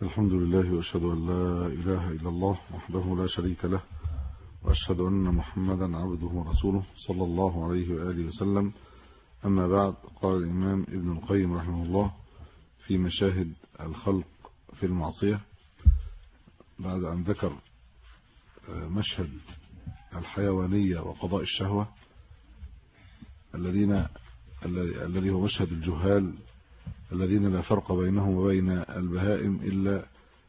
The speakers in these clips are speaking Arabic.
الحمد لله وأشهد أن لا إله إلا الله وحده لا شريك له، وأشهد أن محمدا عبده ورسوله صلى الله عليه وآله وسلم. أما بعد، قال الإمام ابن القيم رحمه الله في مشاهد الخلق في المعصية، بعد أن ذكر مشهد الحيوانية وقضاء الشهوة الذي هو مشهد الجهال الذين لا فرق بينهم وبين البهائم إلا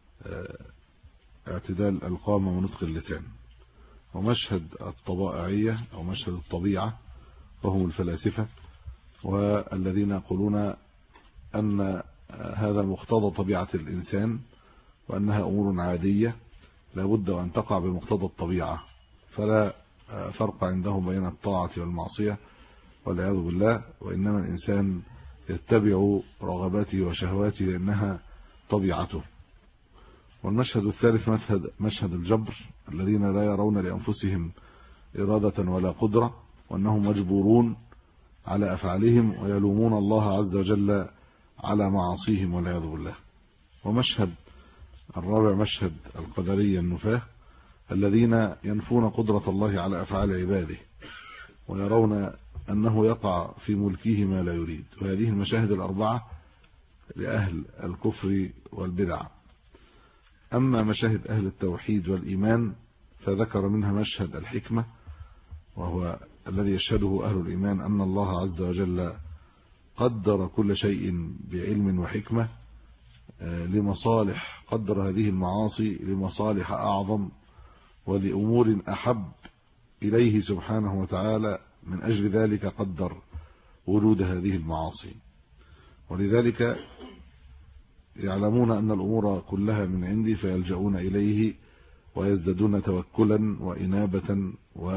اعتدال القامة ونطق اللسان، ومشهد الطبائعية أو مشهد الطبيعة وهم الفلاسفة، والذين يقولون أن هذا مقتضى طبيعة الإنسان وأنها أمور عادية لا بد أن تقع بمقتضى الطبيعة، فلا فرق عندهم بين الطاعة والمعصية والعياذ بالله، وإنما الإنسان يتبع رغباته وشهواته لأنها طبيعته. والمشهد الثالث مشهد الجبر، الذين لا يرون لأنفسهم إرادة ولا قدرة، وأنهم مجبورون على أفعالهم ويلومون الله عز وجل على معاصيهم والعياذ بالله. ومشهد الرابع مشهد القدرية النفاة، الذين ينفون قدرة الله على أفعال عباده ويرون أنه يقع في ملكه ما لا يريد. وهذه المشاهد الأربعة لأهل الكفر والبدع. أما مشاهد أهل التوحيد والإيمان فذكر منها مشهد الحكمة، وهو الذي يشهده أهل الإيمان أن الله عز وجل قدر كل شيء بعلم وحكمة لمصالح، قدر هذه المعاصي لمصالح أعظم ولأمور أحب إليه سبحانه وتعالى، من أجل ذلك قدر ورود هذه المعاصي. ولذلك يعلمون أن الأمور كلها من عندي فيلجؤون إليه ويزدادون توكلا وإنابة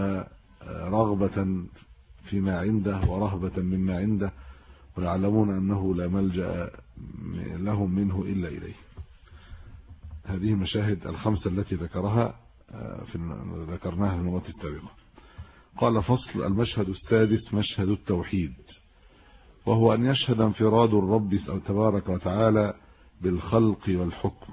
ورغبة فيما عنده ورهبة مما عنده، ويعلمون أنه لا ملجأ لهم منه إلا إليه. هذه المشاهد الخمسة التي ذكرناها في المرة السابقة. قال: فصل. المشهد السادس مشهد التوحيد، وهو أن يشهد انفراد الرب تبارك وتعالى بالخلق والحكم،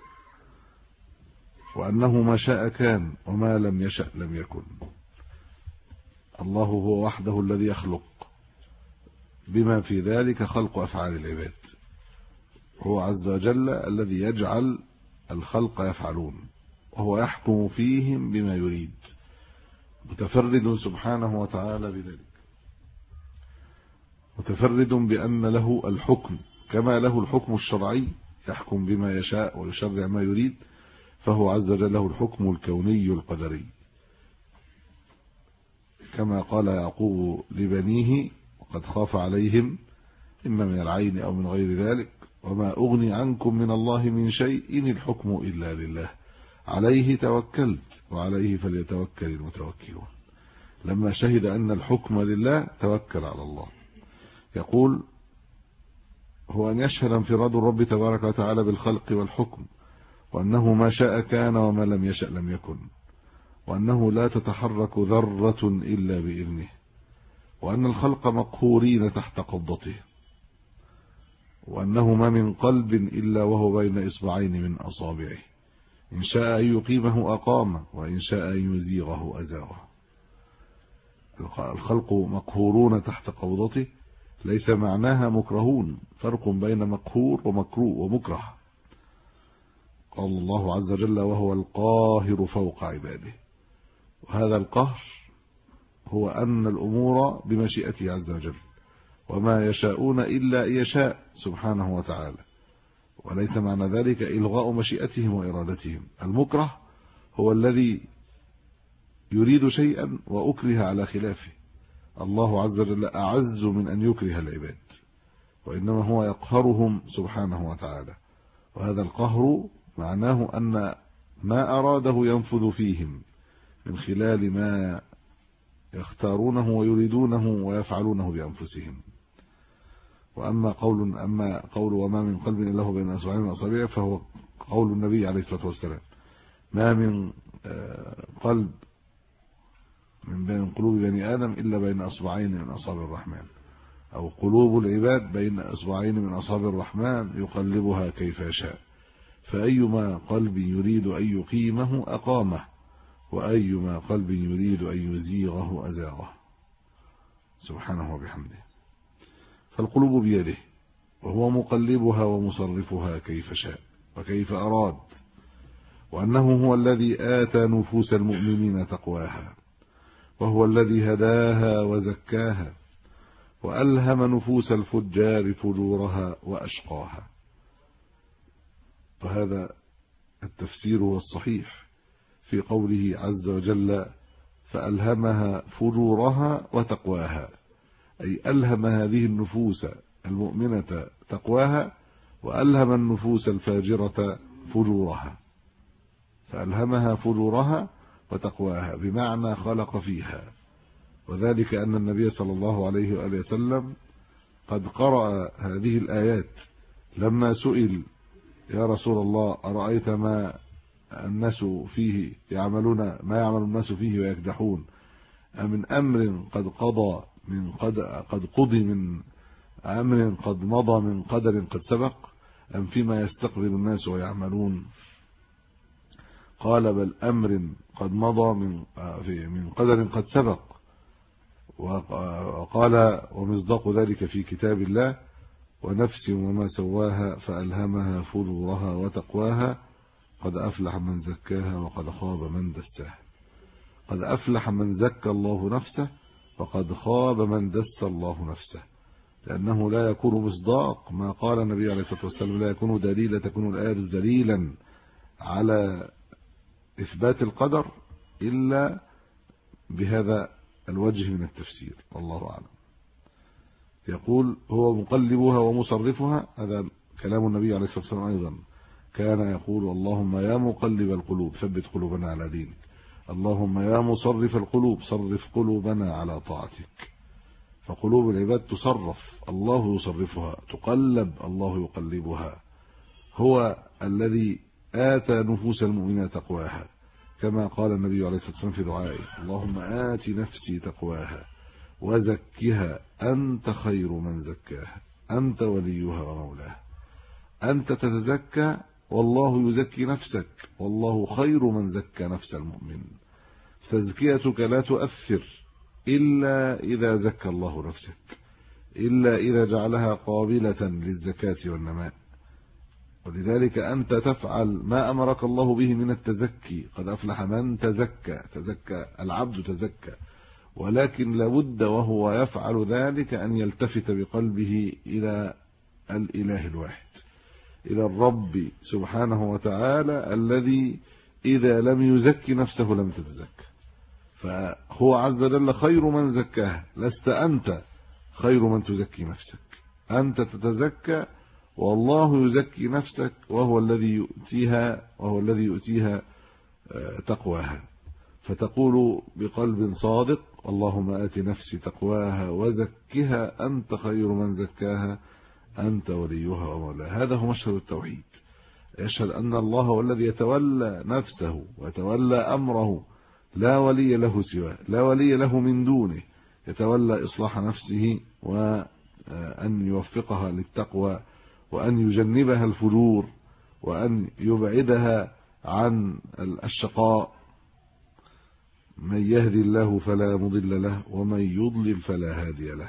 وأنه ما شاء كان وما لم يشأ لم يكن. الله هو وحده الذي يخلق، بما في ذلك خلق أفعال العباد. هو عز وجل الذي يجعل الخلق يفعلون، وهو يحكم فيهم بما يريد، متفرد سبحانه وتعالى بذلك، متفرد بأن له الحكم كما له الحكم الشرعي، يحكم بما يشاء ويشرع ما يريد، فهو عز وجل له الحكم الكوني القدري، كما قال يعقوب لبنيه وقد خاف عليهم إما من العين أو من غير ذلك: وما أغني عنكم من الله من شيء إن الحكم إلا لله عليه توكلت وعليه فليتوكل المتوكلون. لما شهد أن الحكم لله توكل على الله. يقول: هو أن يشهد انفراد الرب تبارك وتعالى بالخلق والحكم، وأنه ما شاء كان وما لم يشأ لم يكن، وأنه لا تتحرك ذرة إلا بإذنه، وأن الخلق مقهورين تحت قبضته، وأنه ما من قلب إلا وهو بين إصبعين من أصابعه، إن شاء أن يقيمه أقامه وإن شاء أن يزيغه أزاغه. الخلق مقهورون تحت قبضته ليس معناها مكرهون، فرق بين مقهور ومكروه ومكره. قال الله عز وجل: وهو القاهر فوق عباده. وهذا القهر هو أن الأمور بمشيئته عز وجل، وما يشاءون إلا يشاء سبحانه وتعالى، وليس معنى ذلك إلغاء مشيئتهم وإرادتهم. المكره هو الذي يريد شيئا وأكره على خلافه. الله عز وجل أعز من أن يكره العباد، وإنما هو يقهرهم سبحانه وتعالى. وهذا القهر معناه أن ما أراده ينفذ فيهم من خلال ما يختارونه ويريدونه ويفعلونه بأنفسهم. وأما قول وما من قلب إلا هو بين أصبعين من أصابعه، فهو قول النبي عليه الصلاة والسلام: ما من قلب من بين قلوب بني آدم إلا بين أصبعين من أصابع الرحمن، أو قلوب العباد بين أصبعين من أصابع الرحمن يقلبها كيف يشاء. فأيما قلب يريد أن يقيمه أقامه، وأيما قلب يريد أن يزيغه أزاغه سبحانه وبحمده. فالقلوب بيده، وهو مقلبها ومصرفها كيف شاء وكيف أراد، وأنه هو الذي آتى نفوس المؤمنين تقواها، وهو الذي هداها وزكاها، وألهم نفوس الفجار فجورها وأشقاها. وهذا التفسير هو الصحيح في قوله عز وجل: فألهمها فجورها وتقواها، أي ألهم هذه النفوس المؤمنة تقواها، وألهم النفوس الفاجرة فجورها. فألهمها فجورها وتقواها بمعنى خلق فيها، وذلك أن النبي صلى الله عليه وآله وسلم قد قرأ هذه الآيات لما سئل: يا رسول الله، أرأيت ما الناس فيه يعملون، ما يعمل الناس فيه ويكدحون، أمن أمر قد قضي من أمر قد مضى من قدر قد سبق، أم فيما يستقبل الناس ويعملون؟ قال: بل أمر قد مضى من قدر قد سبق. وقال: ومصداق ذلك في كتاب الله: ونفس وما سواها فألهمها فجورها وتقواها، قد أفلح من زكاها وقد خاب من دساها. قد أفلح من زكى الله نفسه، وقد خاب من دس الله نفسه، لأنه لا يكون مصداق ما قال النبي عليه الصلاة والسلام: لا يكون دليلا، تكون الآية دليلا على إثبات القدر إلا بهذا الوجه من التفسير، والله أعلم. يقول: هو مقلبها ومصرفها. هذا كلام النبي عليه الصلاة والسلام أيضا، كان يقول: اللهم يا مقلب القلوب ثبت قلوبنا على دينك، اللهم يا مصرف القلوب صرف قلوبنا على طاعتك. فقلوب العباد تصرف، الله يصرفها، تقلب، الله يقلبها. هو الذي آتى نفوس المؤمنين تقواها، كما قال النبي عليه الصلاة والسلام في دعائه: اللهم آت نفسي تقواها وزكها أنت خير من زكاها أنت وليها ومولاها. أنت تتزكى والله يزكي نفسك، والله خير من زكى نفس المؤمن. تزكيتك لا تؤثر إلا إذا زكى الله نفسك، إلا إذا جعلها قابلة للزكاة والنماء. ولذلك أنت تفعل ما أمرك الله به من التزكي. قد أفلح من تزكى، تزكى العبد تزكى، ولكن لابد وهو يفعل ذلك أن يلتفت بقلبه إلى الإله الواحد، إلى الرب سبحانه وتعالى، الذي إذا لم يزكي نفسه لم تتزكى. فهو عز وجل خير من زكاها، لست أنت خير من تزكي نفسك. أنت تتزكى والله يزكي نفسك، وهو الذي يؤتيها تقواها. فتقول بقلب صادق: اللهم آت نفسي تقواها وزكها أنت خير من زكاها أنت وليها ومولاها. هذا هو مشهد التوحيد. يشهد أن الله هو الذي يتولى نفسه ويتولى أمره، لا ولي له سواه، لا ولي له من دونه، يتولى إصلاح نفسه وأن يوفقها للتقوى، وأن يجنبها الفجور، وأن يبعدها عن الشقاء. من يهدي الله فلا مضل له ومن يضلل فلا هادي له.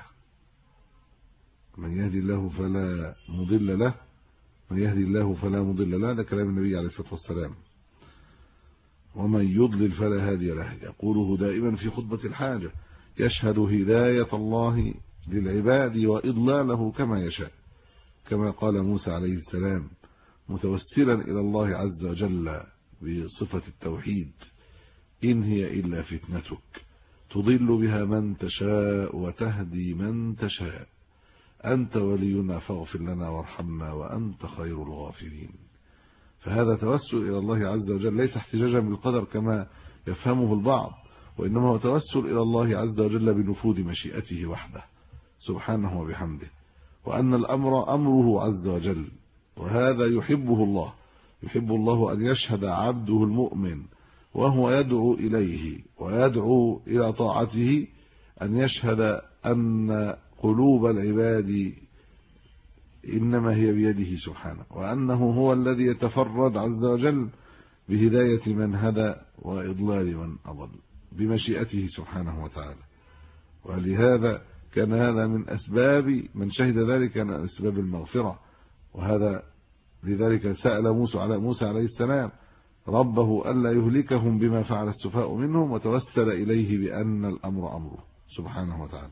من يهدي الله فلا مضل له، من يهدي الله فلا مضل له، هذا كلام النبي عليه الصلاة والسلام. ومن يضلل فلا هادي له، يقوله دائما في خطبة الحاجة، يشهد هداية الله للعباد وإضلاله كما يشاء، كما قال موسى عليه السلام متوسلا إلى الله عز وجل بصفة التوحيد: إن هي إلا فتنتك تضل بها من تشاء وتهدي من تشاء، أنت ولينا فاغفر لنا وارحمنا وأنت خير الغافرين. فهذا توسل إلى الله عز وجل، ليس احتجاجا بالقدر كما يفهمه البعض، وإنما هو توسل إلى الله عز وجل بنفوذ مشيئته وحده سبحانه وبحمده، وأن الأمر أمره عز وجل، وهذا يحبه الله. يحب الله أن يشهد عبده المؤمن وهو يدعو إليه ويدعو إلى طاعته، أن يشهد أن قلوب العباد إنما هي بيده سبحانه، وأنه هو الذي يتفرد عز وجل بهداية من هدى وإضلال من أضل بمشيئته سبحانه وتعالى. ولهذا كان هذا من أسباب من شهد ذلك، كان أسباب المغفرة. وهذا لذلك سأل موسى عليه السلام ربه ألا يهلكهم بما فعل السفهاء منهم، وتوسل إليه بأن الأمر أمره سبحانه وتعالى.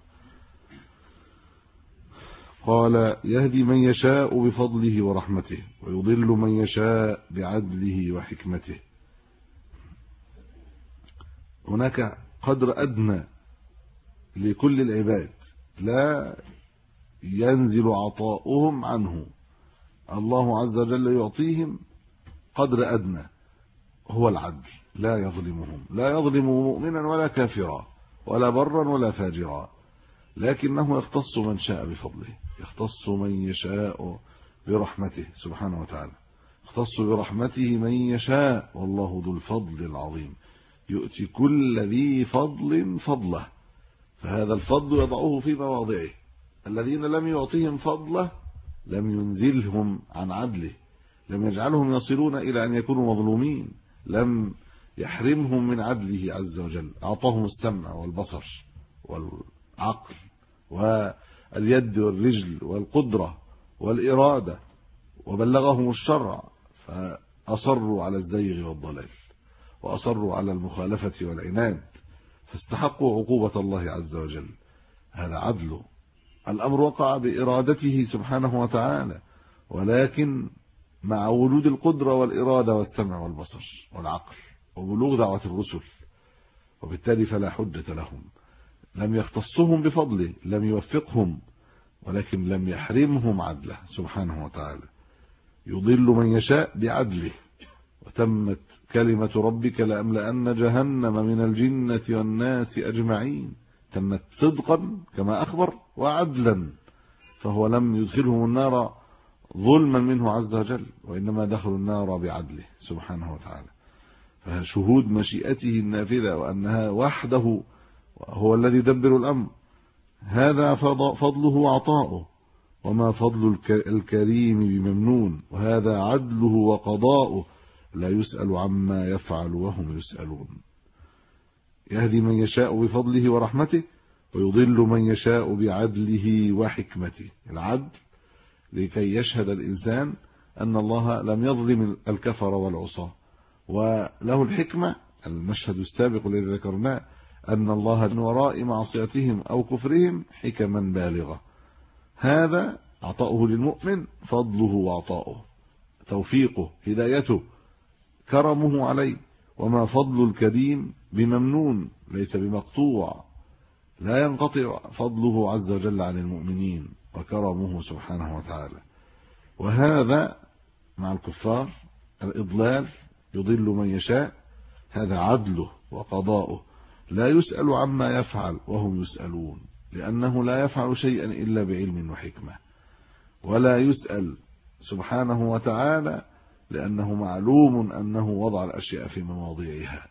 قال يهدي من يشاء بفضله ورحمته ويضل من يشاء بعدله وحكمته. هناك قدر أدنى لكل العباد لا ينزل عطاؤهم عنه، الله عز وجل يعطيهم قدر أدنى هو العدل، لا يظلمهم، لا يظلم مؤمنا ولا كافرا ولا برا ولا فاجرا، لكنه يختص من شاء بفضله، يختص من يشاء برحمته سبحانه وتعالى، يختص برحمته من يشاء، والله ذو الفضل العظيم، يؤتي كل ذي فضل فضله. فهذا الفضل يضعه في مواضعه. الذين لم يعطيهم فضله لم ينزلهم عن عدله، لم يجعلهم يصلون إلى أن يكونوا مظلومين، لم يحرمهم من عدله عز وجل، أعطاهم السمع والبصر والعقل واليد والرجل والقدرة والإرادة، وبلغهم الشرع فأصروا على الزيغ والضلال، وأصروا على المخالفة والعناد، فاستحقوا عقوبة الله عز وجل. هذا عدله. الأمر وقع بإرادته سبحانه وتعالى، ولكن مع وجود القدرة والإرادة والسمع والبصر والعقل وبلوغ دعوة الرسل، وبالتالي فلا حجة لهم. لم يختصهم بفضله، لم يوفقهم، ولكن لم يحرمهم عدله سبحانه وتعالى. يضل من يشاء بعدله، وتمت كلمة ربك لأملأن جهنم من الجنة والناس أجمعين، تمت صدقا كما أخبر وعدلا، فهو لم يدخلهم النار ظلما منه عز وجل، وإنما دخلوا النار بعدله سبحانه وتعالى. فشهود مشيئته النافذة وأنها وحده هو الذي يدبر الأمر، هذا فضله وعطاؤه، وما فضل الكريم بممنون، وهذا عدله وقضاؤه، لا يسأل عما يفعل وهم يسألون. يهدي من يشاء بفضله ورحمته ويضل من يشاء بعدله وحكمته. العدل لكي يشهد الإنسان أن الله لم يظلم الكفر والعصاة، وله الحكمة، المشهد السابق الذي ذكرناه، أن الله من وراء معصيتهم أو كفرهم حكما بالغة. هذا عطاؤه للمؤمن، فضله وعطاؤه، توفيقه، هدايته، كرمه عليه. وما فضل الكريم بممنون، ليس بمقطوع، لا ينقطع فضله عز وجل عن المؤمنين وكرمه سبحانه وتعالى. وهذا مع الكفار الإضلال، يضل من يشاء، هذا عدله وقضاؤه، لا يسأل عما يفعل وهم يسألون، لأنه لا يفعل شيئا إلا بعلم وحكمة، ولا يسأل سبحانه وتعالى لأنه معلوم أنه وضع الأشياء في مواضعها،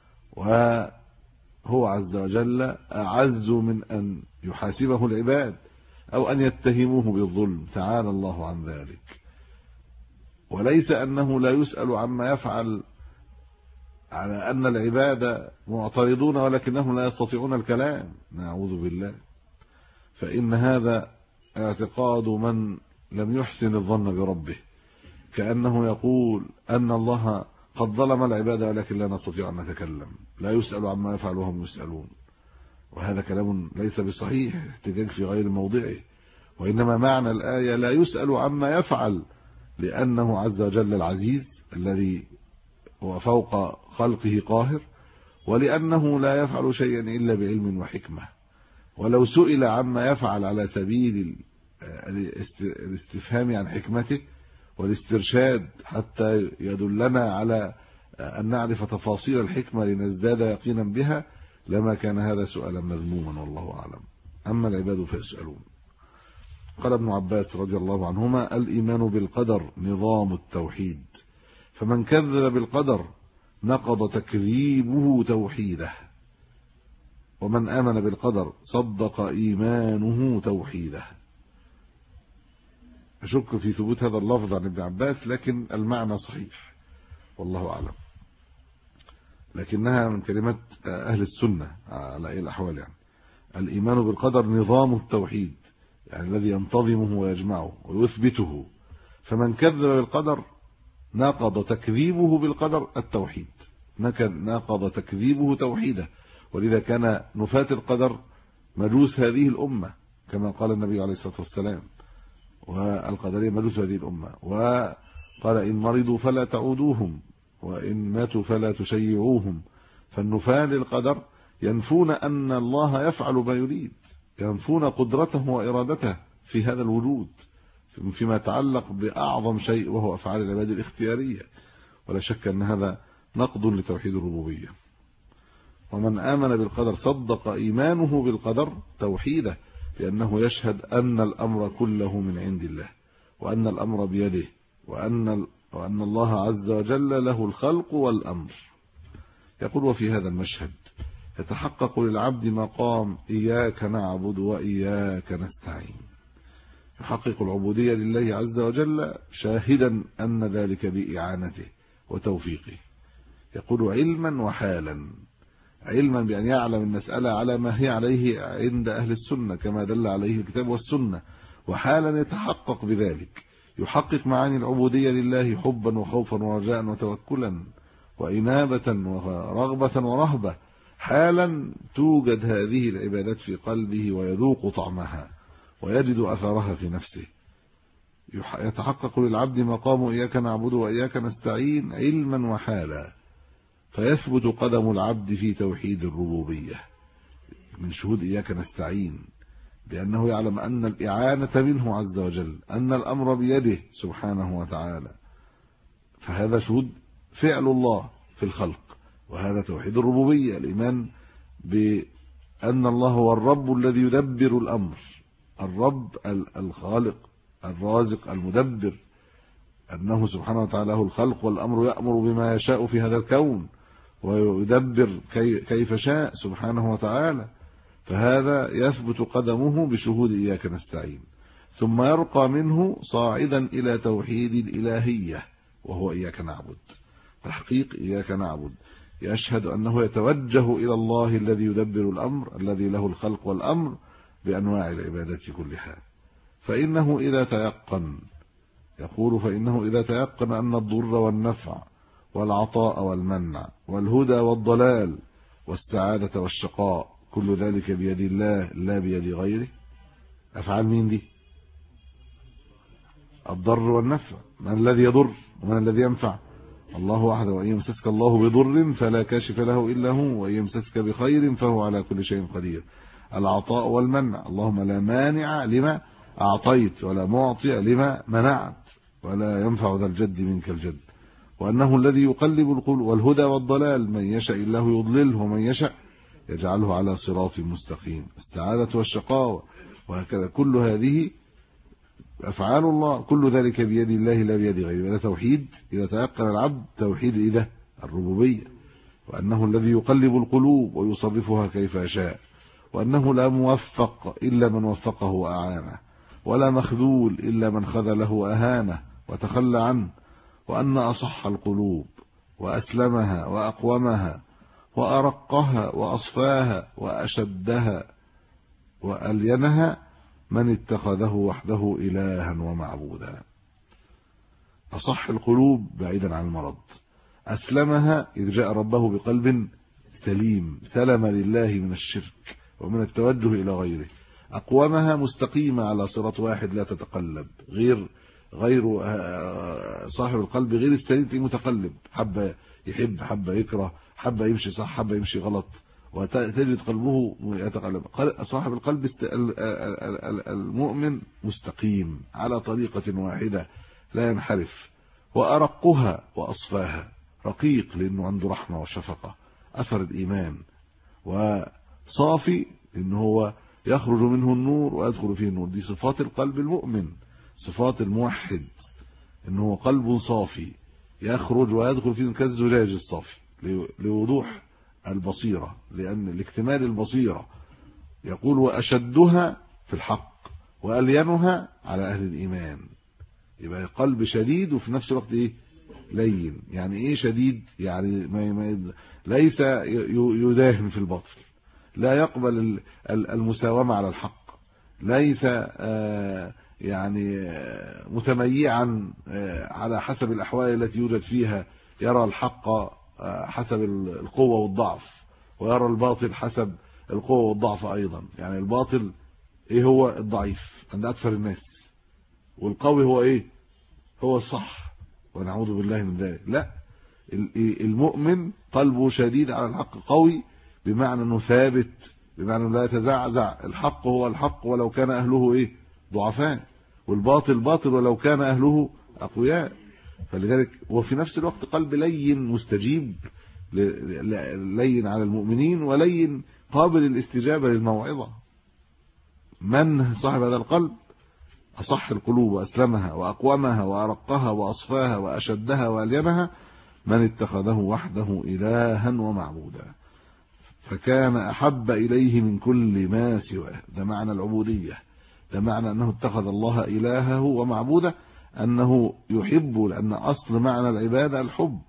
وهو عز وجل أعز من أن يحاسبه العباد أو أن يتهموه بالظلم، تعالى الله عن ذلك. وليس أنه لا يسأل عما يفعل على أن العباد معترضون ولكنهم لا يستطيعون الكلام، نعوذ بالله. فإن هذا اعتقاد من لم يحسن الظن بربه، كأنه يقول أن الله قد ظلم العباد ولكن لا نستطيع أن نتكلم، لا يسأل عما يفعل وهم يسألون. وهذا كلام ليس بصحيح، احتجاج في غير موضعه. وإنما معنى الآية لا يسأل عما يفعل لأنه عز وجل العزيز الذي هو فوق خلقه قاهر، ولأنه لا يفعل شيئا إلا بعلم وحكمة. ولو سئل عما يفعل على سبيل الاستفهام عن حكمته والاسترشاد حتى يدلنا على أن نعرف تفاصيل الحكمة لنزداد يقينا بها، لما كان هذا سؤالا مذموما والله أعلم. أما العباد فيسألون. قال ابن عباس رضي الله عنهما: الإيمان بالقدر نظام التوحيد، فمن كذب بالقدر نقض تكذيبه توحيده، ومن آمن بالقدر صدق إيمانه توحيده. أشك في ثبوت هذا اللفظ عن ابن عباس، لكن المعنى صحيح والله أعلم، لكنها من كلمات أهل السنة على أي الأحوال. يعني الإيمان بالقدر نظام التوحيد، يعني الذي ينتظمه ويجمعه ويثبته. فمن كذب بالقدر ناقض تكذيبه بالقدر التوحيد، ناقض تكذيبه توحيده. ولذا كان نفاة القدر مجوس هذه الأمة كما قال النبي عليه الصلاة والسلام، والقدرية مجوس هذه الأمة، وقال إن مرضوا فلا تعودوهم وإن ماتوا فلا تشيعوهم. فالنفاة للقدر ينفون أن الله يفعل ما يريد، ينفون قدرته وإرادته في هذا الوجود فيما يتعلق بأعظم شيء وهو أفعال العباد الاختيارية. ولا شك أن هذا نقض لتوحيد الربوبية. ومن آمن بالقدر صدق إيمانه بالقدر توحيده، لأنه يشهد أن الأمر كله من عند الله، وأن الأمر بيده، وأن الله عز وجل له الخلق والأمر. يقول وفي هذا المشهد يتحقق للعبد مقام إياك نعبد وإياك نستعين، يحقق العبودية لله عز وجل شاهدا أن ذلك بإعانته وتوفيقه. يقول علما وحالا، علما بأن يعلم المسألة على ما هي عليه عند أهل السنة كما دل عليه الكتاب والسنة، وحالا يتحقق بذلك، يحقق معاني العبودية لله حبا وخوفا ورجاء وتوكلا وإنابة ورغبة ورهبة. حالا توجد هذه العبادات في قلبه ويذوق طعمها ويجد أثرها في نفسه. يتحقق للعبد مقام إياك نعبد وإياك نستعين علما وحالا، فيثبت قدم العبد في توحيد الربوبية من شهود إياك نستعين، بأنه يعلم أن الإعانة منه عز وجل، أن الأمر بيده سبحانه وتعالى. فهذا شهود فعل الله في الخلق، وهذا توحيد الربوبية، الإيمان بأن الله هو الرب الذي يدبر الأمر، الرب الخالق الرازق المدبر، أنه سبحانه وتعالى له الخلق والأمر، يأمر بما يشاء في هذا الكون ويدبر كيف شاء سبحانه وتعالى. فهذا يثبت قدمه بشهود إياك نستعين، ثم يرقى منه صاعدا إلى توحيد الإلهية وهو إياك نعبد، تحقيق إياك نعبد، يشهد أنه يتوجه إلى الله الذي يدبر الأمر، الذي له الخلق والأمر بأنواع العبادات كلها. فإنه إذا تيقن، يقول فإنه إذا تيقن أن الضر والنفع والعطاء والمنع والهدى والضلال والسعادة والشقاء كل ذلك بيد الله لا بيد غيره. أفعال مين دي؟ الضر والنفع، من الذي يضر ومن الذي ينفع؟ الله وحده. وإن يمسسك الله بضر فلا كاشف له إلا هو، وإن يمسسك بخير فهو على كل شيء قدير. العطاء والمنع، اللهم لا مانع لما أعطيت ولا معطي لما منعت ولا ينفع ذا الجد منك الجد. وأنه الذي يقلب القلوب. والهدى والضلال، من يشاء الله يضلله ومن يشاء يجعله على صراط مستقيم. السعادة والشقاوة، وهكذا كل هذه أفعال الله، كل ذلك بيد الله لا بيد غيره. هذا توحيد إذا تيقن العبد توحيد إذا الربوبية، وأنه الذي يقلب القلوب ويصرفها كيف يشاء، وأنه لا موفق إلا من وفقه وأعانه، ولا مخذول إلا من خذله وأهانه وتخلى عنه، وأن أصح القلوب وأسلمها وأقومها وأرقها وأصفاها وأشدها وألينها من اتخذه وحده إلها ومعبودا. أصح القلوب بعيدا عن المرض، أسلمها إذ جاء ربه بقلب سليم سلم لله من الشرك ومن التوجه إلى غيره. أقومها مستقيمة على صراط واحد لا تتقلب، غير صاحب القلب غير السليم متقلب، حبة يحب حبة يكره، حبة يمشي صح حبة يمشي غلط، وتجد قلبه يتقلب. صاحب القلب المؤمن مستقيم على طريقة واحدة لا ينحرف. وأرقها وأصفاها، رقيق لأنه عنده رحمة وشفقة أثر الإيمان، وصافي لأنه هو يخرج منه النور ويدخل فيه النور. دي صفات القلب المؤمن، صفات الموحد، إنه قلب صافي يخرج ويدخل فيه كالزجاج الصافي لوضوح البصيرة، لأن لاكتمال البصيرة. يقول وأشدها في الحق وألينها على أهل الإيمان، يبقى قلب شديد وفي نفس الوقت ايه لين. يعني ايه شديد؟ يعني ليس يداهن في الباطل، لا يقبل المساومة على الحق، ليس يعني متميعا على حسب الأحوال التي يوجد فيها، يرى الحق حسب القوة والضعف ويرى الباطل حسب القوة والضعف أيضا. يعني الباطل ايه؟ هو الضعيف عند أكثر الناس، والقوي هو ايه؟ هو الصح، ونعوذ بالله من ذلك. لا، المؤمن قلبه شديد على الحق، قوي بمعنى انه ثابت، بمعنى انه لا يتزعزع. الحق هو الحق ولو كان اهله ايه؟ ضعفاء، والباطل باطل ولو كان اهله اقوياء. فلذلك وفي نفس الوقت قلب لين مستجيب، لين على المؤمنين ولين قابل الاستجابة للموعظة. من صاحب هذا القلب؟ أصح القلوب وأسلمها وأقومها وأرقها وأصفاها وأشدها وألينها من اتخذه وحده إلها ومعبودا، فكان أحب إليه من كل ما سواه. ده معنى العبودية، ده معنى أنه اتخذ الله إلهه ومعبوده، أنه يحب، لأن أصل معنى العبادة الحب،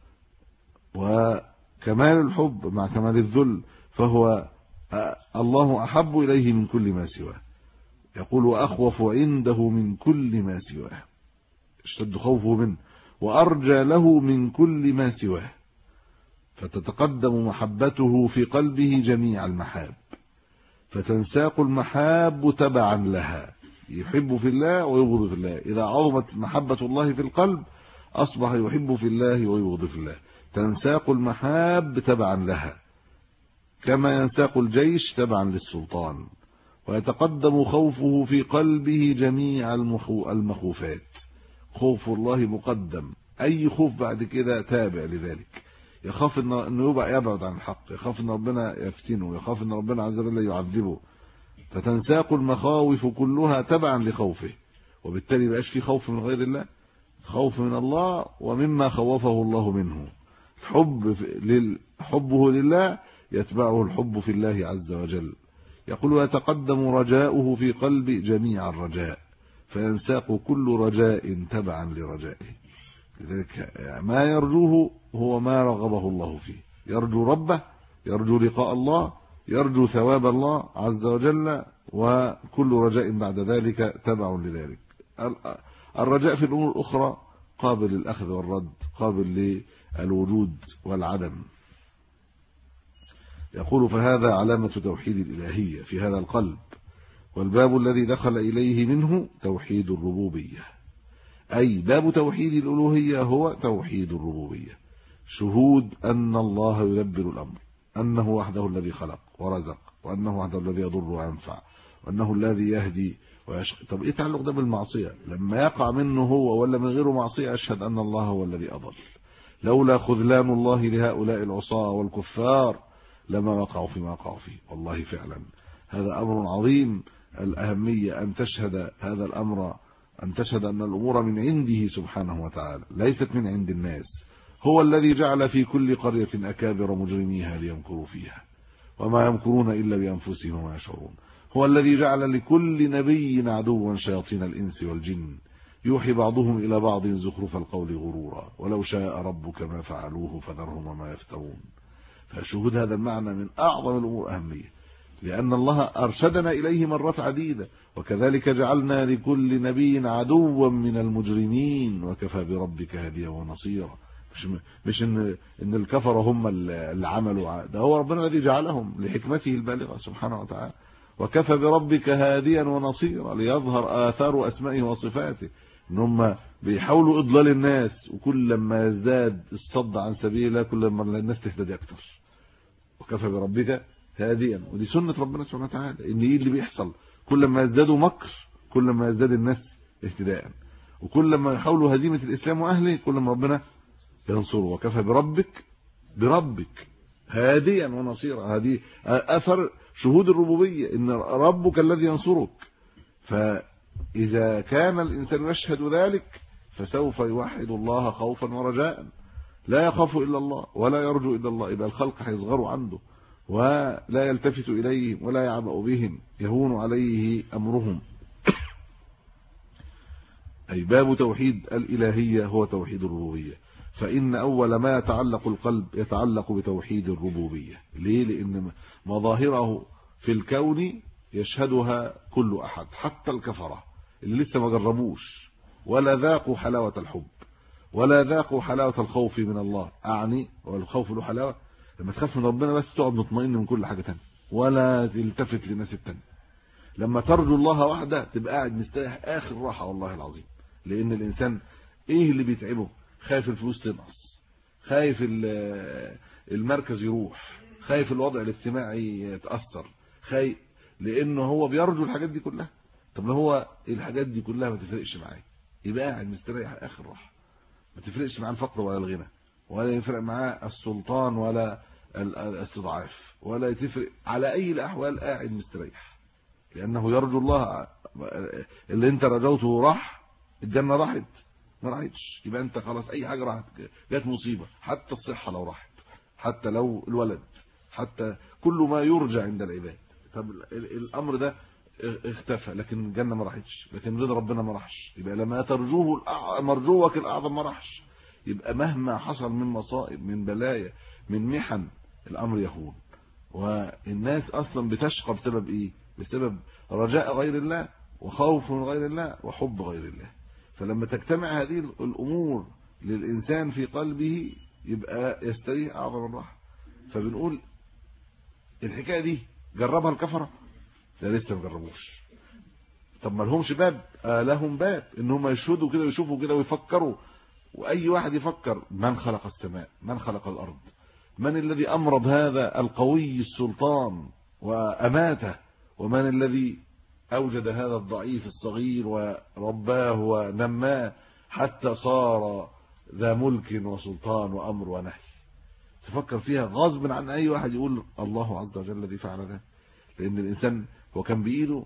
وكمال الحب مع كمال الذل، فهو الله أحب إليه من كل ما سواه. يقول وأخوف عنده من كل ما سواه، اشتد خوفه منه، وأرجى له من كل ما سواه، فتتقدم محبته في قلبه جميع المحاب، فتنساق المحاب تبعا لها، يحب في الله ويبغض في الله. إذا عظمت محبة الله في القلب أصبح يحب في الله ويبغض في الله. تنساق المحاب تبعا لها كما ينساق الجيش تبعا للسلطان، ويتقدم خوفه في قلبه جميع المخوفات. خوف الله مقدم، أي خوف بعد كده تابع لذلك. يخاف انه يبعد عن الحق، يخاف ان ربنا يفتنه، يخاف ان ربنا عز وجل يعذبه. فتنساق المخاوف كلها تبعا لخوفه، وبالتالي ما بقاش في خوف من غير الله، خوف من الله ومما خوفه الله منه. حبه لله يتبعه الحب في الله عز وجل. يقول يتقدم رجاؤه في قلب جميع الرجاء، فينساق كل رجاء تبعا لرجائه. لذلك ما يرجوه هو ما رغبه الله فيه، يرجو ربه، يرجو لقاء الله، يرجو ثواب الله عز وجل، وكل رجاء بعد ذلك تبع لذلك. الرجاء في الأمور الأخرى قابل للأخذ والرد، قابل للوجود والعدم. يقول فهذا علامة توحيد الإلهية في هذا القلب، والباب الذي دخل إليه منه توحيد الربوبية، أي باب توحيد الألوهية هو توحيد الربوبية، شهود أن الله يدبر الأمر، أنه وحده الذي خلق ورزق، وأنه وحده الذي يضر وينفع، وأنه الذي يهدي ويشقي. طب إيه تعلق ده بالمعصية؟ لما يقع منه هو ولا من غيره معصية أشهد أن الله هو الذي أضل. لولا خذلان الله لهؤلاء العصاة والكفار لما وقعوا فيما وقعوا فيه. والله فعلا هذا أمر عظيم الأهمية، أن تشهد هذا الأمر، أن تشهد أن الأمور من عنده سبحانه وتعالى ليست من عند الناس. هو الذي جعل في كل قرية أكابر مجرميها ليمكروا فيها وما يمكرون إلا بأنفسهم وما يشعرون. هو الذي جعل لكل نبي عدوا شياطين الإنس والجن يوحي بعضهم إلى بعض زخرف القول غرورا ولو شاء ربك ما فعلوه فذرهم وما يفترون. فشهود هذا المعنى من أعظم الأمور أهمية، لأن الله أرشدنا إليه مرات عديدة، وكذلك جعلنا لكل نبي عدوا من المجرمين وكفى بربك هاديا ونصيرا. مش إن الكفر هم اللي عملوا، ده هو ربنا الذي جعلهم لحكمته البالغة سبحانه وتعالى. وكفى بربك هاديا ونصيرا ليظهر آثار أسمائه وصفاته. إن هم بيحاولوا إضلال الناس، وكل ما يزداد الصد عن سبيل الله كل ما الناس تهتدي أكثر. وكفى بربك هاديا، ودي سنة ربنا سبحانه وتعالى، إن إيه اللي بيحصل؟ كل ما يزدادوا مكر كل ما يزداد الناس اهتداء، وكل ما يحاولوا هزيمة الإسلام وأهله كل ما ربنا ينصره. وكفى بربك هاديا ونصيرا. هذه أثر شهود الربوبية، إن ربك الذي ينصرك. فإذا كان الإنسان يشهد ذلك فسوف يوحد الله خوفا ورجاء، لا يخاف إلا الله ولا يرجو إلا الله. يبقى الخلق هيصغروا عنده ولا يلتفت إليهم ولا يعبأ بهم، يهون عليه أمرهم. أي باب توحيد الإلهية هو توحيد الربوبية. فإن أول ما يتعلق القلب يتعلق بتوحيد الربوبية. ليه؟ لأن مظاهره في الكون يشهدها كل أحد، حتى الكفرة اللي لسه ما جربوش ولا ذاقوا حلاوة الحب ولا ذاقوا حلاوة الخوف من الله. أعني والخوف له حلاوة لما تخاف من ربنا بس تقعد مطمئن من كل حاجة تانية ولا تلتفت للناس التانية. لما ترجو الله وحده تبقى قاعد مستريح آخر راحة والله العظيم. لأن الإنسان إيه اللي بيتعبه؟ خايف الفلوس تنقص، خايف المركز يروح، خايف الوضع الاجتماعي يتأثر، خايف لأنه هو بيرجو الحاجات دي كلها. طب لو هو الحاجات دي كلها ما تفرقش معاه يبقى قاعد مستريح آخر راحة. ما تفرقش معاه الفقر ولا الغنى، ولا يفرق معاه السلطان ولا الاستضعاف، ولا تفرق على أي الأحوال، قاعد مستريح لأنه يرجو الله. اللي انت رجوته راح، الجنة راحت ما راحتش، يبقى انت خلاص اي حاجة راحت. جات مصيبة، حتى الصحة لو راحت، حتى لو الولد، حتى كل ما يرجى عند العباد. طب الامر ده اختفى لكن الجنة ما راحتش، لكن رضا ربنا ما راحش، يبقى لما ترجوه مرجوك الاعظم ما راحش. يبقى مهما حصل من مصائب، من بلايا، من محن، الامر يهون. والناس اصلا بتشقى بسبب ايه؟ بسبب رجاء غير الله وخوف من غير الله وحب غير الله. فلما تجتمع هذه الامور للانسان في قلبه يبقى يستريح اعظم الراحه. فبنقول الحكايه دي جربها الكفره؟ لا لسه ما جربوش. طب ما لهمش باب؟ لهم باب ان هم يشهدوا كده ويشوفوا كده ويفكروا. واي واحد يفكر من خلق السماء، من خلق الارض، من الذي امرض هذا القوي السلطان واماته، ومن الذي اوجد هذا الضعيف الصغير ورباه ونماه حتى صار ذا ملك وسلطان وامر ونهي. تفكر فيها غصب عن اي واحد يقول الله عز وجل الذي فعل ذلك. لان الانسان هو كان بايده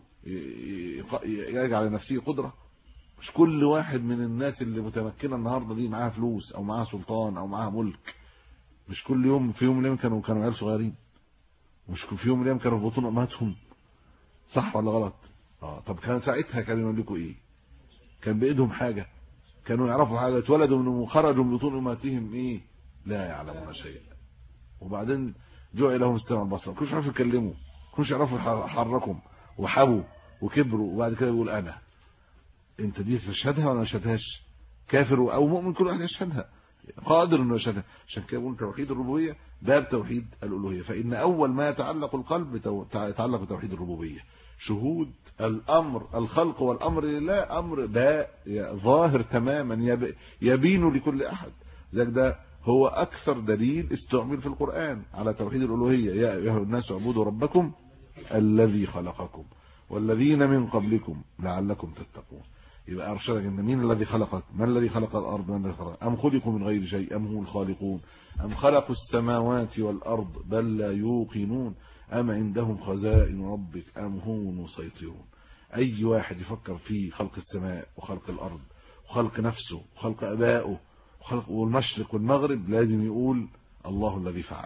يجعل لنفسه قدره. مش كل واحد من الناس اللي متمكنه النهارده دي معاها فلوس او معاها سلطان او معاها ملك. مش كل يوم، في يوم من الايام كانوا عيال صغيرين، مش في يوم من الايام كانوا في بطون امهاتهم، صح ولا غلط؟ طب كان ساعتها كانوا يملكوا ايه؟ كان بايدهم حاجه؟ كانوا يعرفوا حاجه؟ اتولدوا من خرجوا من بطون امهاتهم ايه؟ لا يعلمون شيئا. وبعدين جعل لهم السمع والبصر، كانوا يعرفوا يتكلموا، كانوا يعرفوا يحركوا وحبوا وكبروا، وبعد كده يقول انا. انت دي تشهدها ولا ما تشهدهاش؟ كافر او مؤمن كل واحد يشهدها، قادر انه يشهدها. عشان كده بقول توحيد الربوبيه باب توحيد الالوهيه. فان اول ما يتعلق القلب يتعلق بتوحيد الربوبيه، شهود الامر، الخلق والامر لله امر ده ظاهر تماما يبين لكل احد. ذلك ده هو اكثر دليل استعمل في القران على توحيد الالوهيه. يا ايها الناس اعبدوا ربكم الذي خلقكم والذين من قبلكم لعلكم تتقون. يبقى ارشدك ان مين الذي خلقك؟ من الذي خلق الارض؟ من الذي خلق؟ ام خلقوا من غير شيء ام هم الخالقون؟ ام خلقوا السماوات والارض بل لا يوقنون؟ ام عندهم خزائن ربك ام هم المسيطرون؟ اي واحد يفكر في خلق السماء وخلق الارض وخلق نفسه وخلق ابائه وخلق والمشرق والمغرب لازم يقول الله الذي فعل،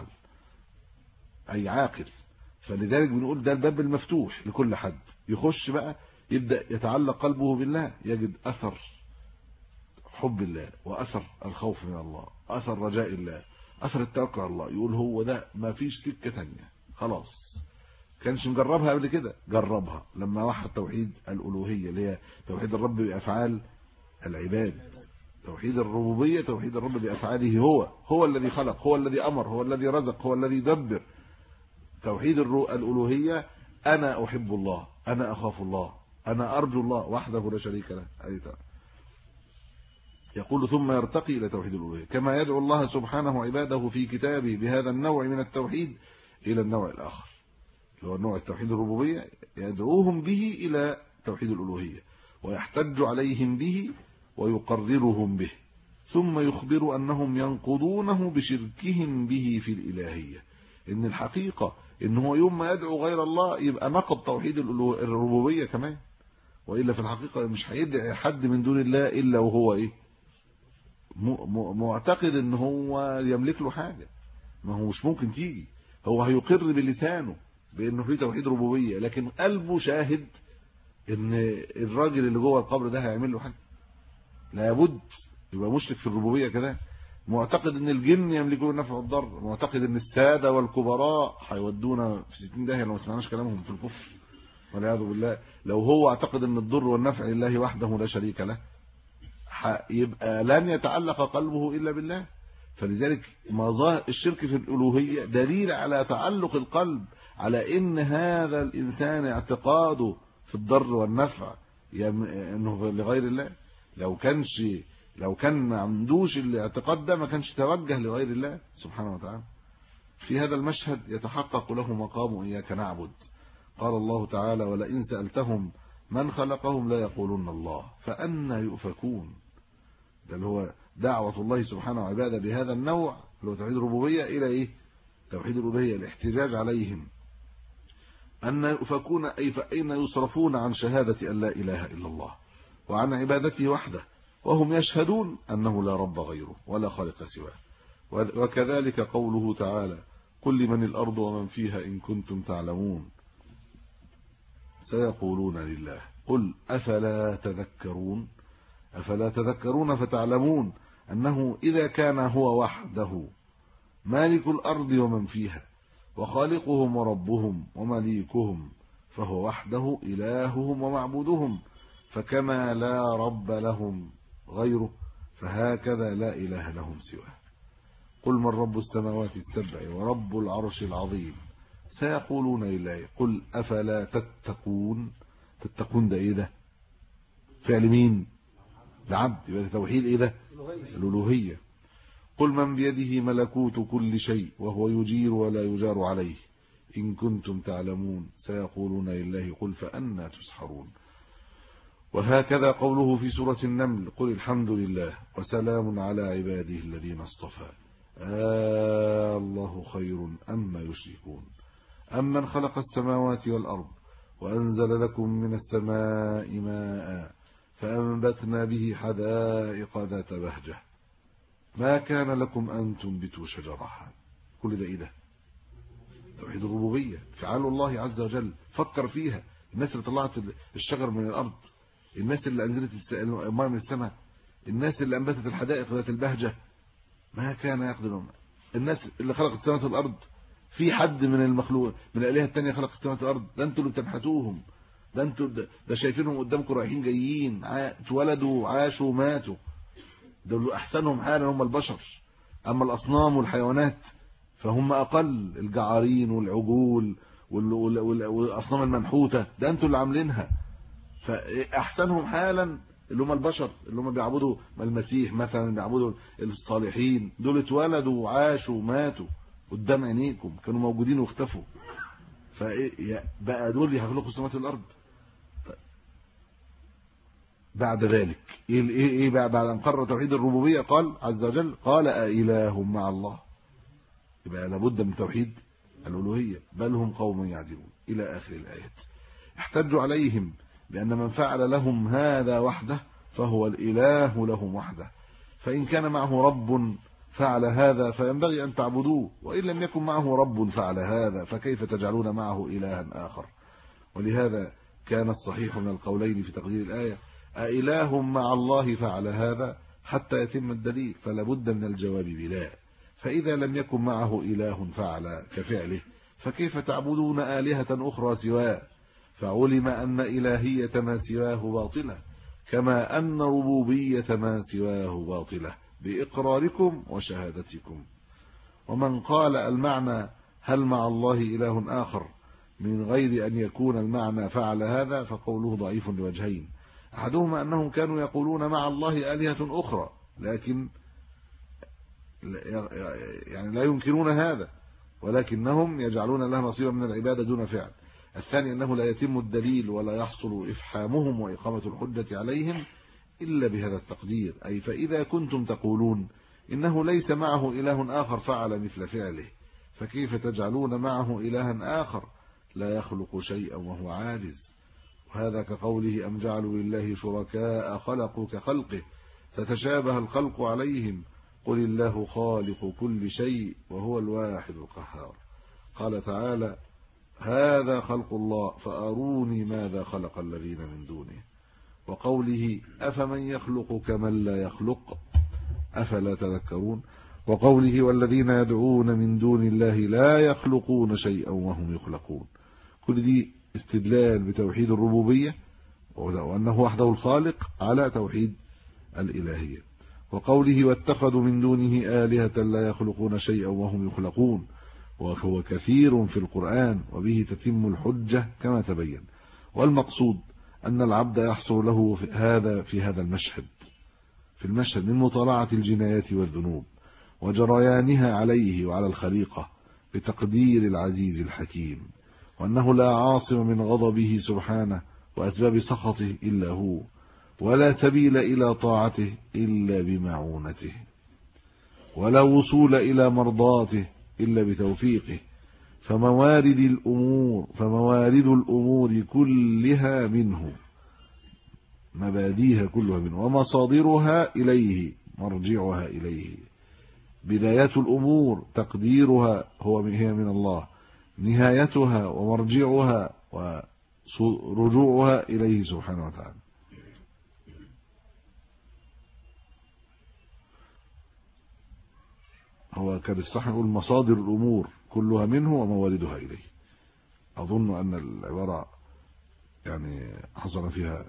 اي عاقل. فلذلك بنقول ده الباب المفتوح لكل حد يخش بقى يبدأ يتعلق قلبه بالله، يجد أثر حب الله وأثر الخوف من الله، أثر رجاء الله، أثر التوكل على الله. يقول هو ده، ما فيش سكة تانية خلاص. كانش مجربها قبل كده، جربها لما وحد توحيد الألوهية اللي هي توحيد الرب بأفعال العباد. توحيد الربوبية توحيد الرب بأفعاله، هو الذي خلق، هو الذي أمر، هو الذي رزق، هو الذي يدبر. توحيد الألوهية أنا أحب الله، أنا أخاف الله، أنا أرجو الله وحده لا شريك له. يقول ثم يرتقي إلى توحيد الألوهية كما يدعو الله سبحانه عباده في كتابه بهذا النوع من التوحيد إلى النوع الآخر اللي هو نوع التوحيد الربوبية، يدعوهم به إلى توحيد الألوهية ويحتج عليهم به ويقررهم به، ثم يخبر أنهم ينقضونه بشركهم به في الإلهية. إن الحقيقة إن هو يوم ما يدعو غير الله يبقى نقض توحيد الربوبية كمان، وإلا في الحقيقة مش هيدعي حد من دون الله إلا وهو إيه؟ معتقد إن هو يملك له حاجة. ما هو مش ممكن تيجي، هو هيقر بلسانه بأنه في توحيد ربوبية، لكن قلبه شاهد إن الراجل اللي جوه القبر ده هيعمل له حاجة. لابد يبقى مشرك في الربوبيه كده، معتقد ان الجن يملكون النفع والضر، معتقد ان الساده والكبراء هيودونا في 60 داهيه لو ما سمعناش كلامهم في الكفر والعياذ بالله. لو هو اعتقد ان الضر والنفع لله وحده لا شريك له يبقى لن يتعلق قلبه الا بالله. فلذلك مظاهر الشرك في الالوهيه دليل على تعلق القلب، على ان هذا الانسان اعتقاده في الضر والنفع انه لغير الله. لو كان ما عندوش الاعتقاد ده ما كانش توجه لغير الله سبحانه وتعالى. في هذا المشهد يتحقق له مقام إياك نعبد. قال الله تعالى: ولئن سألتهم من خلقهم لا يقولون الله فأنى يؤفكون. ده اللي هو دعوة الله سبحانه وعباده بهذا النوع اللي هو توحيد الربوبية إلى إيه؟ توحيد الألوهية، الاحتجاج عليهم أن يؤفكون، أي فأين يصرفون عن شهادة أن لا إله إلا الله وعن عبادته وحده وهم يشهدون أنه لا رب غيره ولا خالق سواه. وكذلك قوله تعالى: قل لمن الأرض ومن فيها إن كنتم تعلمون سيقولون لله قل أفلا تذكرون. أفلا تذكرون فتعلمون أنه إذا كان هو وحده مالك الأرض ومن فيها وخالقهم وربهم ومليكهم فهو وحده إلههم ومعبودهم، فكما لا رب لهم غيره فهكذا لا إله لهم سواه. قل من رب السماوات السبع ورب العرش العظيم سيقولون لله قل أفلا تتقون. تتقون ده إيه ده؟ فعل مين؟ العبد، يبقى توحيد إيه ده؟ الألوهية. قل من بيده ملكوت كل شيء وهو يجير ولا يجار عليه إن كنتم تعلمون سيقولون لله قل فأنى تسحرون. وهكذا قوله في سورة النمل: قل الحمد لله وسلام على عباده الذين اصطفى الله خير أما يشركون أمن خلق السماوات والأرض وأنزل لكم من السماء ماء فأنبتنا به حدائق ذات بهجة ما كان لكم أن تنبتوا شجرها. كل ده إيه ده؟ توحيد الربوبية، فعال الله عز وجل. فكر فيها، الناس اللي طلعت الشجر من الأرض، الناس اللي أنزلت الماء من السماء، الناس اللي أنبتت الحدائق ذات البهجة، ما كان يقدرون. الناس اللي خلقت السماوات والأرض، في حد من المخلوق من الآلهة التانية خلق السماوات والأرض؟ ده انتوا اللي بتنحتوهم، ده انتوا ده شايفينهم قدامكم رايحين جايين، اتولدوا عاشوا ماتوا، دول أحسنهم حالا هم البشر. أما الأصنام والحيوانات فهم أقل، الجعارين والعجول والأصنام المنحوتة، ده انتوا اللي عاملينها. فأحسنهم حالا اللي هم البشر اللي هم بيعبدوا المسيح مثلا، بيعبدوا الصالحين، دول اتولدوا وعاشوا وماتوا قدام عينيكم، كانوا موجودين واختفوا. فايه بقى دول يخلقوا السماوات والارض؟ بعد ذلك ايه بعد ان قرر توحيد الربوبيه قال عز وجل: قال أإله مع الله. يبقى لابد من توحيد الالوهيه، بل هم قوم يعدلون الى اخر الايات. احتجوا عليهم بأن من فعل لهم هذا وحده فهو الإله لهم وحده، فإن كان معه رب فعل هذا فينبغي أن تعبدوه، وإن لم يكن معه رب فعل هذا فكيف تجعلون معه إلها آخر. ولهذا كان الصحيح من القولين في تقدير الآية: أإله مع الله فعل هذا، حتى يتم الدليل، فلا بد من الجواب بلا. فإذا لم يكن معه إله فعل كفعله فكيف تعبدون آلهة أخرى سواه؟ فعلم أن إلهية ما سواه باطلة، كما أن ربوبية ما سواه باطلة بإقراركم وشهادتكم. ومن قال المعنى هل مع الله إله آخر من غير أن يكون المعنى فعل هذا فقوله ضعيف لوجهين: أحدهما أنهم كانوا يقولون مع الله آلهة أخرى لكن يعني لا ينكرون هذا، ولكنهم يجعلون لها نصيبا من العبادة دون فعل. الثاني أنه لا يتم الدليل ولا يحصل إفحامهم وإقامة الحجة عليهم إلا بهذا التقدير، أي فإذا كنتم تقولون إنه ليس معه إله آخر فعل مثل فعله فكيف تجعلون معه إلها آخر لا يخلق شيئا وهو عاجز؟ وهذا كقوله: أم جعلوا لله شركاء خلقوا كخلقه فتشابه الخلق عليهم قل الله خالق كل شيء وهو الواحد القهار. قال تعالى: هذا خلق الله فأروني ماذا خلق الذين من دونه. وقوله أفمن يخلق كمن لا يخلق أفلا تذكرون، وقوله والذين يدعون من دون الله لا يخلقون شيئا وهم يخلقون. كل دي استدلال بتوحيد الربوبية وأنه وحده الخالق على توحيد الإلهية. وقوله واتخذوا من دونه آلهة لا يخلقون شيئا وهم يخلقون، وهو كثير في القرآن وبه تتم الحجة كما تبين. والمقصود أن العبد يحصل له في هذا المشهد، في المشهد من مطالعة الجنايات والذنوب وجريانها عليه وعلى الخليقة بتقدير العزيز الحكيم، وأنه لا عاصم من غضبه سبحانه وأسباب سخطه إلا هو، ولا سبيل إلى طاعته إلا بمعونته، ولا وصول إلى مرضاته إلا بتوفيقه. فموارد الأمور كلها منه، مباديها كلها منه، ومصادرها إليه، مرجعها إليه. بدايات الأمور تقديرها هي من الله، نهايتها ومرجعها ورجوعها إليه سبحانه وتعالى. هو كان الصح يقول مصادر الأمور كلها منه ومواردها إليه. أظن أن العبارة يعني حصل فيها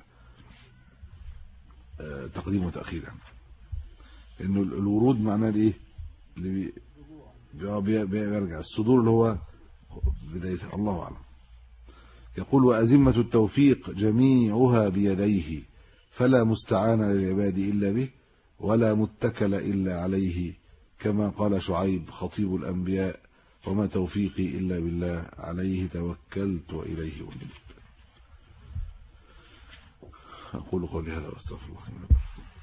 تقديم وتأخير، يعني إنه الورود معناه إيه؟ اللي بيرجع الصدور اللي هو بداية. الله أعلم. يقول وأزمة التوفيق جميعها بيديه، فلا مستعان للعباد إلا به، ولا متكل إلا عليه، كما قال شعيب خطيب الأنبياء وما توفيقي إلا بالله عليه توكلت وإليه أنيب. أقول قولي هذا وأستغفر الله لي ولكم.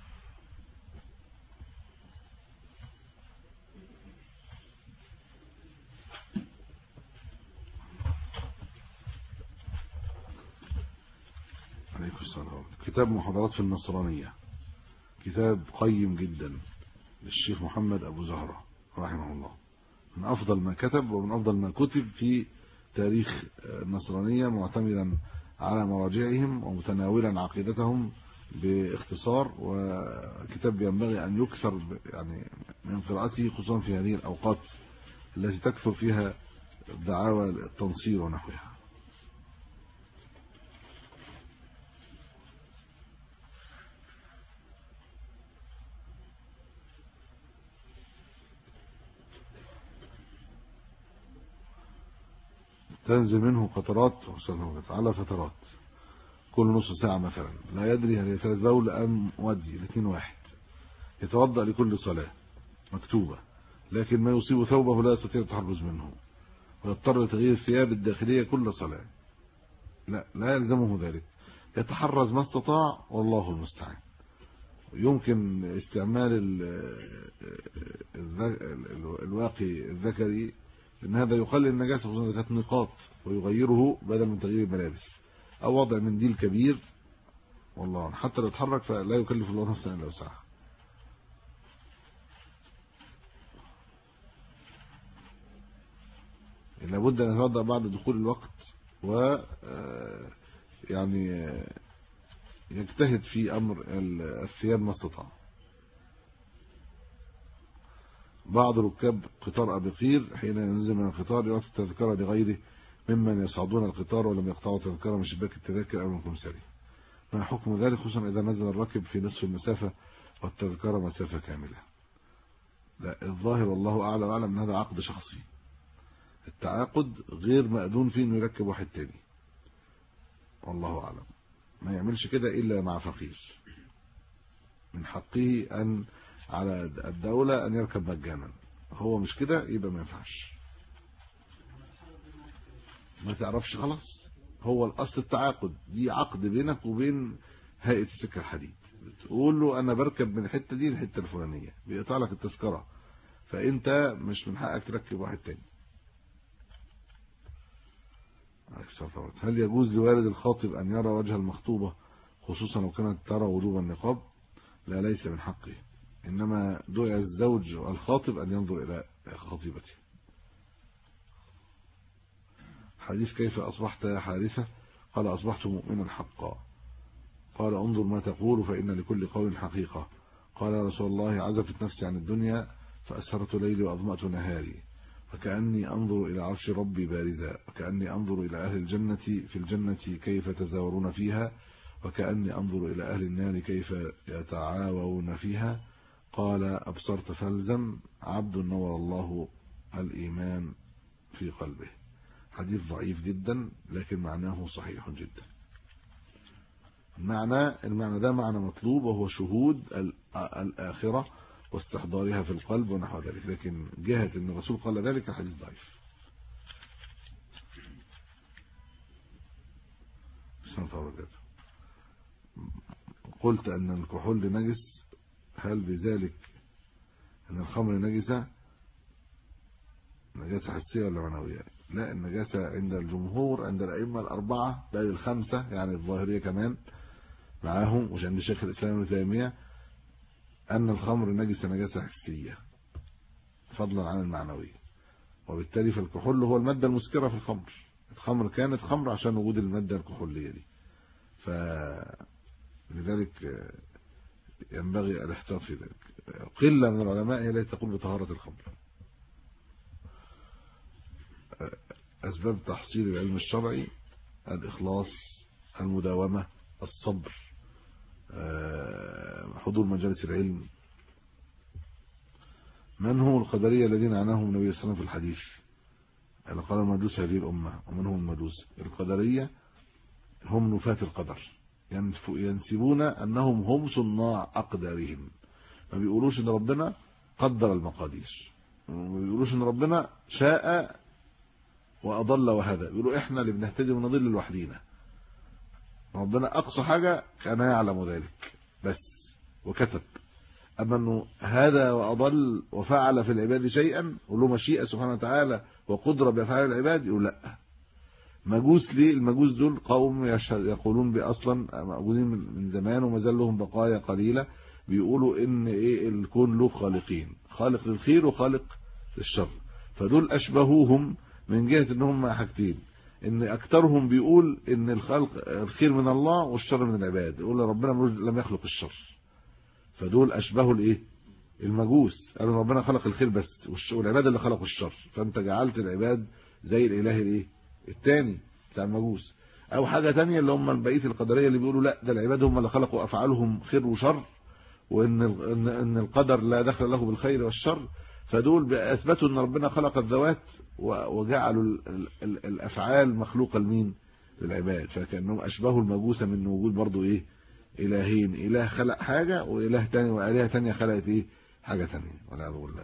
عليكم السلام. كتاب محاضرات في النصرانية، كتاب قيم جدا للشيخ محمد أبو زهرة رحمه الله، من أفضل ما كتب ومن أفضل ما كتب في تاريخ النصرانية، معتمدا على مراجعهم ومتناولا عقيدتهم باختصار، وكتاب ينبغي أن يكثر يعني من قراءته، خصوصا في هذه الأوقات التي تكثر فيها دعاوى التنصير ونحوها. تنزل منه قطرات على فترات، كل نص ساعة مثلا، لا يدري هل هي 3 بول أم ودي، الاثنين واحد. يتوضأ لكل صلاة مكتوبة، لكن ما يصيب ثوبه لا يستطيع التحرز منه، ويضطر لتغيير الثياب الداخلية كل صلاة. لا يلزمه ذلك، يتحرز ما استطاع والله المستعان. يمكن استعمال الواقي الذكري، لأن هذا يقلل النجاسة، خصوصا إذا كانت نقاط، ويغيره بدل من تغيير الملابس، أو وضع منديل كبير، والله حتى لو اتحرك فلا يكلف الله نفسا إلا وسعها. لابد أن يتوضأ بعد دخول الوقت، و يعني يجتهد في أمر الثياب ما استطاع. بعض ركاب قطار أبي قير حين ينزل من القطار يعطي التذكرة لغيره ممن يصعدون القطار ولم يقطعوا تذكرة من شباك التذاكر أو من كمساري. ما حكم ذلك، خصوصا إذا نزل الراكب في نصف المسافة والتذكرة مسافة كاملة؟ لا، الظاهر والله أعلم أن هذا عقد شخصي، التعاقد غير مأذون فيه إنه يركب واحد تاني، والله أعلم. ما يعملش كده إلا مع فقير، من حقه أن على الدولة أن يركب مجانا، هو مش كده يبقى ما ينفعش. ما تعرفش خلاص، هو الأصل التعاقد، دي عقد بينك وبين هيئة السكة الحديد، تقول له أنا بركب من الحتة دي للحتة الفلانية، بيقطع لك التذكرة، فأنت مش من حقك تركب واحد تاني. هل يجوز لوالد الخاطب أن يرى وجه المخطوبة، خصوصا لو كانت ترى وجوب النقاب؟ لا، ليس من حقه، إنما دعي الزوج والخاطب أن ينظر إلى خطيبته. حديث كيف أصبحت يا حارثة؟ قال أصبحت مؤمنا حقا. قال انظر ما تقول فإن لكل قول حقيقة. قال يا رسول الله عزفت نفسي عن الدنيا فأسهرت ليلي وأظمأت نهاري، فكأني أنظر إلى عرش ربي بارزا، وكأني أنظر إلى أهل الجنة في الجنة كيف يتزاورون فيها، وكأني أنظر إلى أهل النار كيف يتعاوون فيها. قال أبصرت فالزم عبد نور الله الإيمان في قلبه. حديث ضعيف جدا لكن معناه صحيح جدا. المعنى ده معنى مطلوب، وهو شهود الآخرة واستحضارها في القلب ونحو ذلك، لكن جهة ان الرسول قال ذلك الحديث ضعيف. قلت ان الكحول نجس، هل بذلك ان الخمر نجسة حسية ولا معنوية؟ لا، النجاسة عند الجمهور، عند الأئمة الأربعة بل الخمسة يعني الظاهرية كمان معاهم، وش عند شيخ الإسلام ابن تيمية، أن الخمر نجاسة حسية فضلا عن المعنوية، وبالتالي فالكحول هو المادة المسكرة في الخمر. الخمر كانت خمر عشان وجود المادة الكحولية دي، فلذلك ينبغي الاحتياط في ذلك. قلة من العلماء هي التي تقول بطهارة الخمر. أسباب تحصيل العلم الشرعي: الإخلاص، المداومة، الصبر، حضور مجالس العلم. من هم القدرية الذين عناهم النبي صلى الله عليه وسلم في الحديث؟ قال المجوس هذه الأمة. ومن هم المجوس؟ القدرية هم نفاة القدر، ينسبون أنهم هم صناع أقدارهم، ما بيقولوش أن ربنا قدر المقادير، ما بيقولوش أن ربنا شاء وأضل وهذا، بيقولوا إحنا اللي بنهتدي ونضل لوحدينا، ربنا أقصى حاجة كان يعلم ذلك بس وكتب. أما أنه هذا وأضل وفعل في العباد شيئا وله مشيئة سبحانه وتعالى وقدرة بأفعال العباد، يقول لا. مجوس ليه؟ المجوس دول قوم يقولون بأصلا موجودين من زمان وما زال لهم بقايا قليلة، بيقولوا إن إيه الكون له خالقين، خالق للخير وخالق للشر، فدول أشبهوهم من جهة إن هم حاجتين، إن أكثرهم بيقول إن الخير من الله والشر من العباد، يقول ربنا لم يخلق الشر، فدول أشبهوا الإيه؟ المجوس، قالوا ربنا خلق الخير بس والعباد اللي خلقوا الشر، فأنت جعلت العباد زي الإله الإيه؟ الثاني بتاع المجوس. أو حاجة تانية اللي هم بقية القدرية اللي بيقولوا لا، ده العباد هم اللي خلقوا أفعالهم خير وشر، وإن القدر لا دخل له بالخير والشر، فدول أثبتوا إن ربنا خلق الذوات وجعلوا الأفعال مخلوقة لمين؟ للعباد، فكأنهم أشبهوا المجوس من وجود برضو إيه؟ إلهين، إله خلق حاجة وإله تاني وآلهة تانية خلقت إيه؟ حاجة تانية، والعياذ بالله.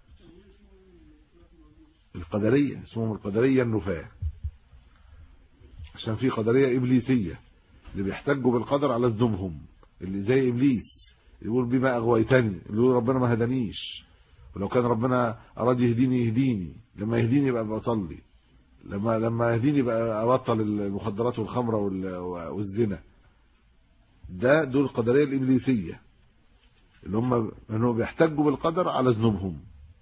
القدرية اسمهم القدرية النفاة، عشان في قدرية إبليسية اللي بيحتجوا بالقدر على صدمهم، اللي زي إبليس يقول بما أغويتني، اللي يقول ربنا ما هدانيش، ولو كان ربنا أراد يهديني، لما يهديني يبقى بصلي، لما يهديني يبقى أبطل المخدرات والخمرة والزنا. دول القدرية الإبليسية اللي هم انهم بيحتجوا بالقدر على ذنوبهم.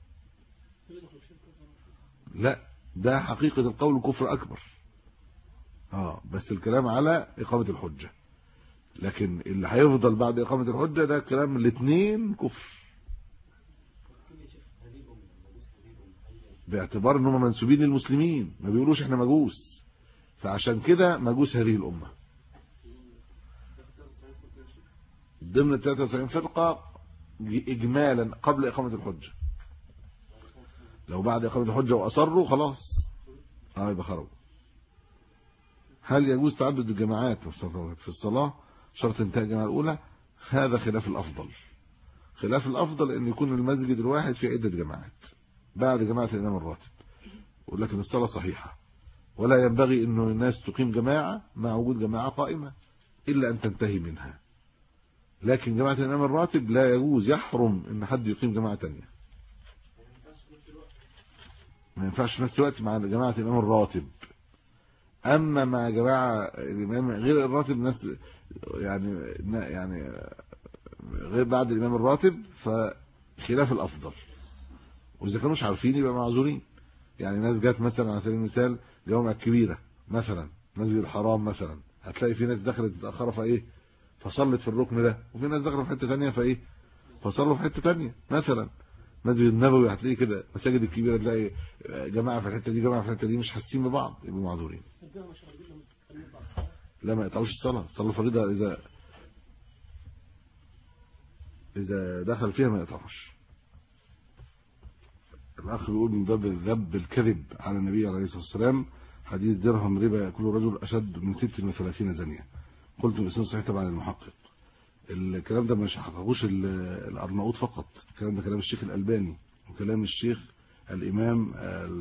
لا، ده حقيقة القول كفر أكبر، بس الكلام على إقامة الحجة، لكن اللي هيفضل بعد إقامة الحجة ده كلام الاثنين كفر، باعتبار انهم منسوبين للمسلمين، ما بيقولوش احنا مجوس، فعشان كده مجوس هذه الأمة. ضمن 93 فرقة إجمالا قبل إقامة الحجة، لو بعد إقامة الحجة وأصروا خلاص يبقى خرجوا. هل يجوز تعدد الجماعات في الصلاة شرط انتهاء الجماعة الأولى؟ هذا خلاف الأفضل. خلاف الأفضل أن يكون المسجد الواحد في عدة جماعات بعد جماعة الإمام الراتب، ولكن الصلاة صحيحة، ولا ينبغي أنه الناس تقيم جماعة مع وجود جماعة قائمة إلا أن تنتهي منها، لكن جماعة الإمام الراتب لا يجوز، يحرم أن حد يقيم جماعة تانية، ما ينفعش في نفس الوقت مع جماعة الإمام الراتب. أما مع جماعة الإمام غير الراتب، ناس يعني غير بعد الإمام الراتب، فخلاف الأفضل، وإذا كانوش عارفين يبقى معذورين. يعني ناس جات مثلا على سبيل المثال الجوامع الكبيرة مثلا مسجد الحرام مثلا، هتلاقي في ناس دخلت متأخرة فإيه فصلت في الركن ده، وفي ناس دخلوا في حته ثانيه فايه فصلوا في حته ثانيه. مثلا مسجد النبوي هتلاقي كده، المساجد الكبيره تلاقي جماعه في الحته دي جماعه في الحته دي مش حاسين ببعض، يبقوا معذورين. لا ما يقطعوش الصلاه، الصلاه الفريضه اذا دخل فيها ما يقطعوش. الاخ بيقول من باب ذب الكذب على النبي عليه الصلاه والسلام، حديث درهم ربا ياكل رجل اشد من 36 زانيه. قلت الاسناد صحيح طبعا المحقق. الكلام ده مش حققوش الارناؤوط فقط، الكلام ده كلام الشيخ الالباني وكلام الشيخ الامام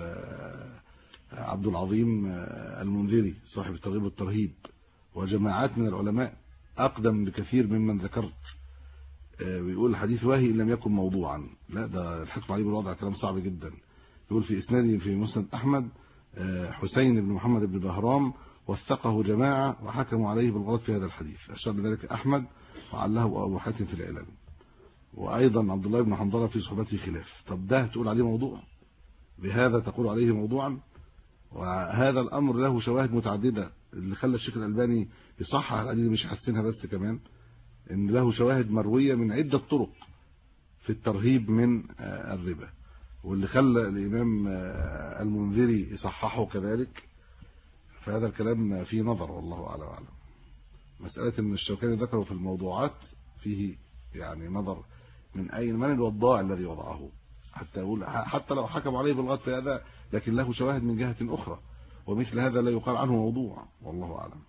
عبد العظيم المنذري صاحب الترغيب والترهيب، وجماعات من العلماء اقدم بكثير ممن ذكرت. بيقول الحديث واهي ان لم يكن موضوعا. لا ده الحكم عليه بالوضع كلام صعب جدا. يقول في اسناده في مسند احمد حسين بن محمد بن بهرام وثقه جماعه وحكموا عليه بالغلط في هذا الحديث، اشار لذلك احمد وعله ابو حاتم في العلل، وايضا عبد الله بن حنظله في صحبته خلاف. طب ده تقول عليه موضوع؟ بهذا تقول عليه موضوعا؟ وهذا الامر له شواهد متعدده اللي خلى الشيخ الالباني يصحح الحديث، مش يحسنها بس كمان ان له شواهد مرويه من عده طرق في الترهيب من الربا، واللي خلى الامام المنذري يصححه كذلك. فهذا الكلام فيه نظر والله اعلم. مساله ان الشوكاني ذكره في الموضوعات فيه يعني نظر، من الوضاع الذي وضعه حتى يقول حتى لو حكم عليه بالغلط في هذا لكن له شواهد من جهه اخرى، ومثل هذا لا يقال عنه موضوع والله اعلم.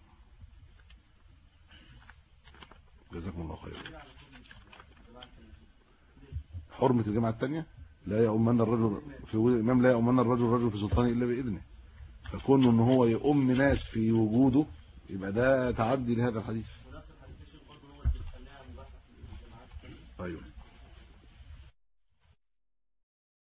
جزاكم الله خير. حرمه الجماعه الثانيه لا يؤمن الرجل في وجود الامام، لا يؤمن الرجل رجل في سلطانه الا باذنه، فكون ان هو يؤم ناس في وجوده يبقى ده تعدي لهذا الحديث. ايوه